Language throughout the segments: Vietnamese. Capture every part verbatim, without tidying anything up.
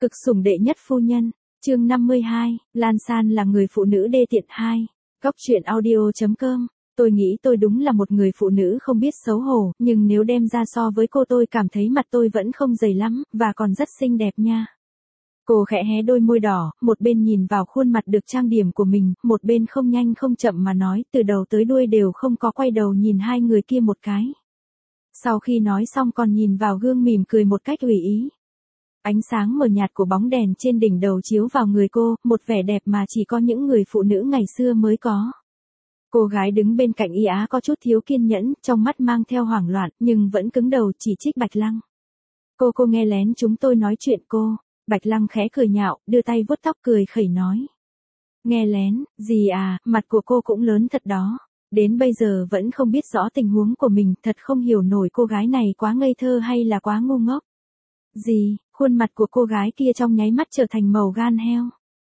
Cực sủng đệ nhất phu nhân, chương năm mươi hai, Lan San là người phụ nữ đê tiện hai. Góc truyện audio chấm com. Tôi nghĩ tôi đúng là một người phụ nữ không biết xấu hổ, nhưng nếu đem ra so với cô tôi cảm thấy mặt tôi vẫn không dày lắm, và còn rất xinh đẹp nha. Cô khẽ hé đôi môi đỏ, một bên nhìn vào khuôn mặt được trang điểm của mình, một bên không nhanh không chậm mà nói, từ đầu tới đuôi đều không có quay đầu nhìn hai người kia một cái. Sau khi nói xong còn nhìn vào gương mỉm cười một cách ủy ý. Ánh sáng mờ nhạt của bóng đèn trên đỉnh đầu chiếu vào người cô, một vẻ đẹp mà chỉ có những người phụ nữ ngày xưa mới có. Cô gái đứng bên cạnh Y Á có chút thiếu kiên nhẫn, trong mắt mang theo hoảng loạn, nhưng vẫn cứng đầu chỉ trích Bạch Lăng. Cô cô nghe lén chúng tôi nói chuyện cô. Bạch Lăng khẽ cười nhạo, đưa tay vuốt tóc cười khẩy nói. Nghe lén, gì à, mặt của cô cũng lớn thật đó. Đến bây giờ vẫn không biết rõ tình huống của mình, thật không hiểu nổi cô gái này quá ngây thơ hay là quá ngu ngốc. Gì, khuôn mặt của cô gái kia trong nháy mắt trở thành màu gan heo.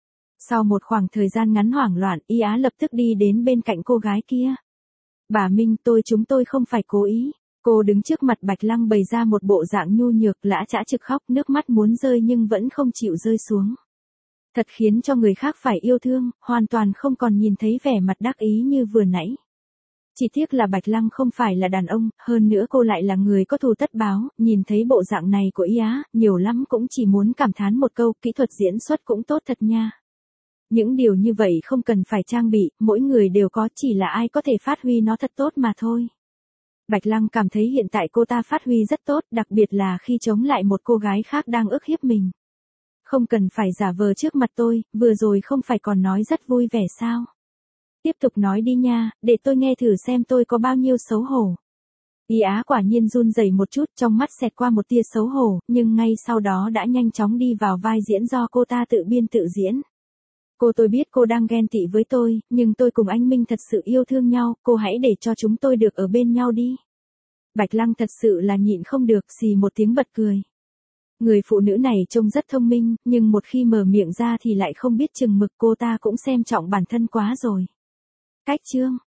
Sau một khoảng thời gian ngắn hoảng loạn, Y Á lập tức đi đến bên cạnh cô gái kia. Bà Minh, tôi chúng tôi không phải cố ý. Cô đứng trước mặt Bạch Lăng bày ra một bộ dạng nhu nhược, lã chã trực khóc, nước mắt muốn rơi nhưng vẫn không chịu rơi xuống. Thật khiến cho người khác phải yêu thương, hoàn toàn không còn nhìn thấy vẻ mặt đắc ý như vừa nãy. Chỉ tiếc là Bạch Lăng không phải là đàn ông, hơn nữa cô lại là người có thù tất báo, nhìn thấy bộ dạng này của Y Á, nhiều lắm cũng chỉ muốn cảm thán một câu, kỹ thuật diễn xuất cũng tốt thật nha. Những điều như vậy không cần phải trang bị, mỗi người đều có, chỉ là ai có thể phát huy nó thật tốt mà thôi. Bạch Lăng cảm thấy hiện tại cô ta phát huy rất tốt, đặc biệt là khi chống lại một cô gái khác đang ức hiếp mình. Không cần phải giả vờ trước mặt tôi, vừa rồi không phải còn nói rất vui vẻ sao? Tiếp tục nói đi nha, để tôi nghe thử xem tôi có bao nhiêu xấu hổ. Y Á quả nhiên run rẩy một chút, trong mắt xẹt qua một tia xấu hổ, nhưng ngay sau đó đã nhanh chóng đi vào vai diễn do cô ta tự biên tự diễn. Cô tôi biết cô đang ghen tị với tôi, nhưng tôi cùng anh Minh thật sự yêu thương nhau, cô hãy để cho chúng tôi được ở bên nhau đi. Bạch Lăng thật sự là nhịn không được, xì một tiếng bật cười. Người phụ nữ này trông rất thông minh, nhưng một khi mở miệng ra thì lại không biết chừng mực, cô ta cũng xem trọng bản thân quá rồi. Cách chương,